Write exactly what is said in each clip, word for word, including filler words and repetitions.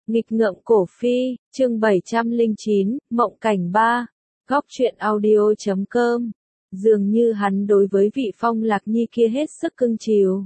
Nghịch ngợm cổ phi, chương bảy trăm lẻ chín, mộng cảnh ba, góc truyện audio chấm com. Dường như hắn đối với vị Phong Lạc Nhi kia hết sức cưng chiều.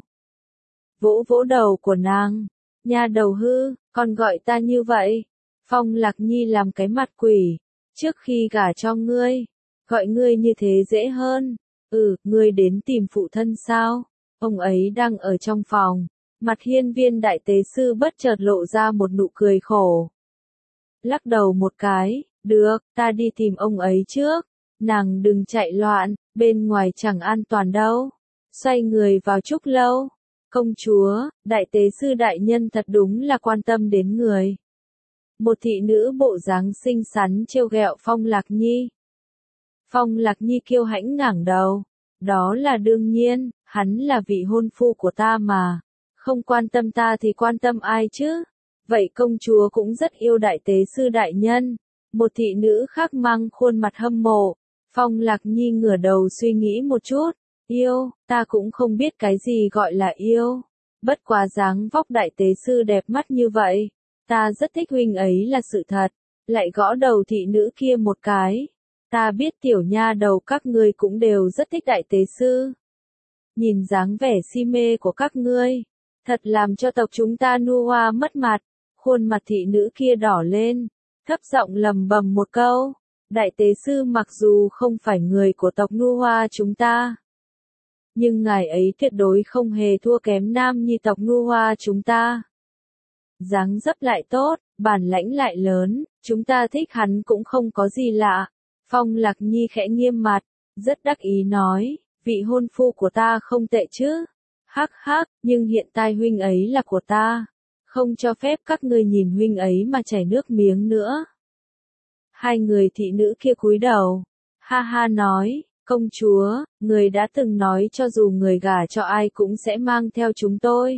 Vỗ vỗ đầu của nàng, nha đầu hư, còn gọi ta như vậy. Phong Lạc Nhi làm cái mặt quỷ, trước khi gả cho ngươi, gọi ngươi như thế dễ hơn. Ừ, ngươi đến tìm phụ thân sao? Ông ấy đang ở trong phòng. Mặt hiên viên đại tế sư bất chợt lộ ra một nụ cười khổ. Lắc đầu một cái, được, ta đi tìm ông ấy trước. Nàng đừng chạy loạn, bên ngoài chẳng an toàn đâu. Xoay người vào trúc lâu. Công chúa, đại tế sư đại nhân thật đúng là quan tâm đến người. Một thị nữ bộ dáng xinh xắn trêu ghẹo Phong Lạc Nhi. Phong Lạc Nhi kiêu hãnh ngẩng đầu. Đó là đương nhiên, hắn là vị hôn phu của ta mà. Không quan tâm ta thì quan tâm ai chứ? Vậy công chúa cũng rất yêu đại tế sư đại nhân. Một thị nữ khác mang khuôn mặt hâm mộ. Phong Lạc Nhi ngửa đầu suy nghĩ một chút. Yêu, ta cũng không biết cái gì gọi là yêu. Bất quá dáng vóc đại tế sư đẹp mắt như vậy. Ta rất thích huynh ấy là sự thật. Lại gõ đầu thị nữ kia một cái. Ta biết tiểu nha đầu các ngươi cũng đều rất thích đại tế sư. Nhìn dáng vẻ si mê của các ngươi. Thật làm cho tộc chúng ta nu hoa mất mặt. Khuôn mặt thị nữ kia đỏ lên. Thấp giọng lầm bầm một câu. Đại tế sư mặc dù không phải người của tộc nu hoa chúng ta. Nhưng ngài ấy tuyệt đối không hề thua kém nam nhi tộc nu hoa chúng ta. Dáng dấp lại tốt, bản lãnh lại lớn, chúng ta thích hắn cũng không có gì lạ. Phong Lạc Nhi khẽ nghiêm mặt, rất đắc ý nói, vị hôn phu của ta không tệ chứ. Hắc hắc, nhưng hiện tại huynh ấy là của ta. Không cho phép các ngươi nhìn huynh ấy mà chảy nước miếng nữa. Hai người thị nữ kia cúi đầu. Ha ha nói, công chúa, người đã từng nói cho dù người gả cho ai cũng sẽ mang theo chúng tôi.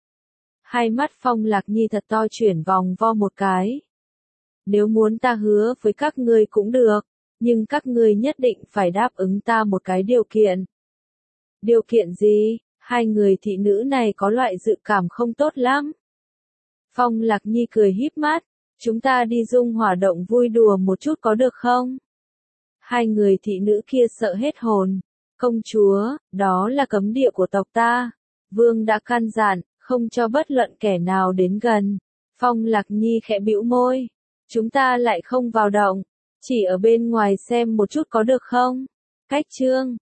Hai mắt Phong Lạc Nhi thật to chuyển vòng vo một cái. Nếu muốn ta hứa với các ngươi cũng được, nhưng các ngươi nhất định phải đáp ứng ta một cái điều kiện. Điều kiện gì? Hai người thị nữ này có loại dự cảm không tốt lắm. Phong Lạc Nhi cười híp mắt, chúng ta đi dung hỏa động vui đùa một chút có được không? Hai người thị nữ kia sợ hết hồn. Công chúa, đó là cấm địa của tộc ta. Vương đã căn dặn, không cho bất luận kẻ nào đến gần. Phong Lạc Nhi khẽ bĩu môi. Chúng ta lại không vào động. Chỉ ở bên ngoài xem một chút có được không? Cách chương.